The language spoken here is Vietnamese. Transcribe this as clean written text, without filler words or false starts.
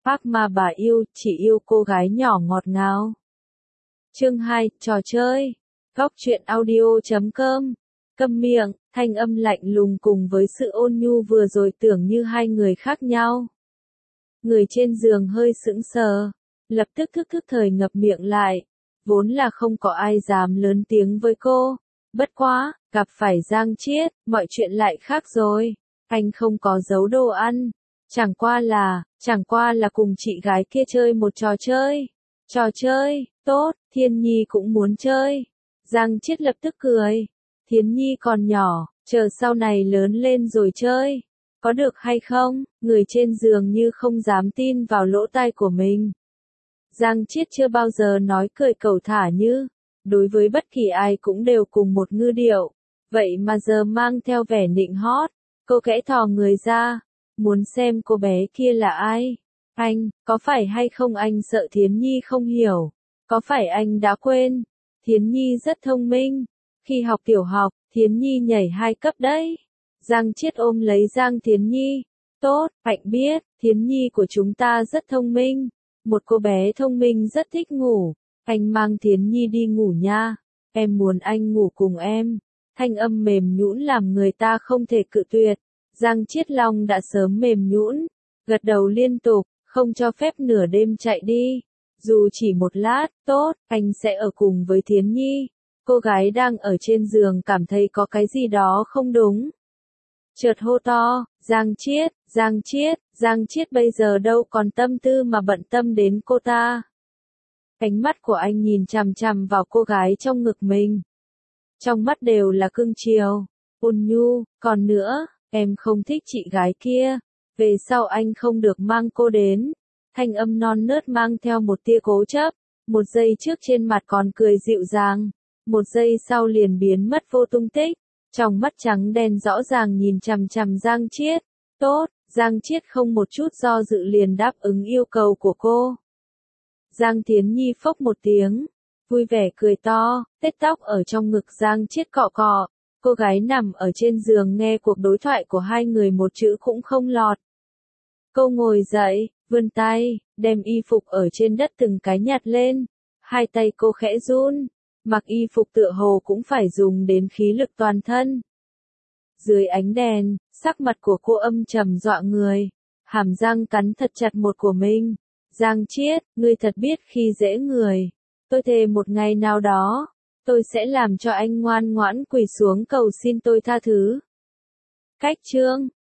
Phác mà bà yêu, chỉ yêu cô gái nhỏ ngọt ngào. Chương 2, trò chơi. Góc truyện audio.com. Câm miệng, thanh âm lạnh lùng cùng với sự ôn nhu vừa rồi tưởng như hai người khác nhau. Người trên giường hơi sững sờ, lập tức thức thời ngập miệng lại. Vốn là không có ai dám lớn tiếng với cô. Bất quá, gặp phải Giang Chiết, mọi chuyện lại khác rồi. Anh không có giấu đồ ăn. Chẳng qua là cùng chị gái kia chơi một trò chơi. Trò chơi, tốt, Thiên Nhi cũng muốn chơi. Giang Chiết lập tức cười. Thiên Nhi còn nhỏ, chờ sau này lớn lên rồi chơi. Có được hay không? Người trên giường như không dám tin vào lỗ tai của mình. Giang Chiết chưa bao giờ nói cười cẩu thả như, đối với bất kỳ ai cũng đều cùng một ngữ điệu. Vậy mà giờ mang theo vẻ nịnh hót, cô khẽ thò người ra, muốn xem cô bé kia là ai. Anh, có phải hay không anh sợ Thiến Nhi không hiểu? Có phải anh đã quên? Thiến Nhi rất thông minh. Khi học tiểu học, Thiến Nhi nhảy 2 cấp đấy. Giang Chiết ôm lấy Giang Thiến Nhi. Tốt, Hạnh biết, Thiến Nhi của chúng ta rất thông minh. Một cô bé thông minh rất thích ngủ. Anh mang Thiến Nhi đi ngủ nha. Em muốn anh ngủ cùng em. Thanh âm mềm nhũn làm người ta không thể cự tuyệt. Giang Chiết Long đã sớm mềm nhũn, gật đầu liên tục, không cho phép nửa đêm chạy đi. Dù chỉ một lát, tốt, anh sẽ ở cùng với Thiến Nhi. Cô gái đang ở trên giường cảm thấy có cái gì đó không đúng. Chợt hô to, Giang Chiết, Giang Chiết, Giang Chiết bây giờ đâu còn tâm tư mà bận tâm đến cô ta. Ánh mắt của anh nhìn chằm chằm vào cô gái trong ngực mình. Trong mắt đều là cưng chiều, ôn nhu, còn nữa, em không thích chị gái kia, về sau anh không được mang cô đến. Thanh âm non nớt mang theo một tia cố chấp, một giây trước trên mặt còn cười dịu dàng, một giây sau liền biến mất vô tung tích. Trong mắt trắng đen rõ ràng nhìn chằm chằm Giang Chiết. Tốt, Giang Chiết không một chút do dự liền đáp ứng yêu cầu của cô. Giang Thiến Nhi phốc một tiếng, vui vẻ cười to, tết tóc ở trong ngực Giang Chiết cọ cọ. Cô gái nằm ở trên giường nghe cuộc đối thoại của hai người một chữ cũng không lọt. Cô ngồi dậy, vươn tay, đem y phục ở trên đất từng cái nhặt lên. Hai tay cô khẽ run, mặc y phục tựa hồ cũng phải dùng đến khí lực toàn thân. Dưới ánh đèn, sắc mặt của cô âm trầm dọa người, hàm răng cắn thật chặt một của mình. Giang Chiết, ngươi thật biết khi dễ người. Tôi thề một ngày nào đó, tôi sẽ làm cho anh ngoan ngoãn quỳ xuống cầu xin tôi tha thứ. Cách chương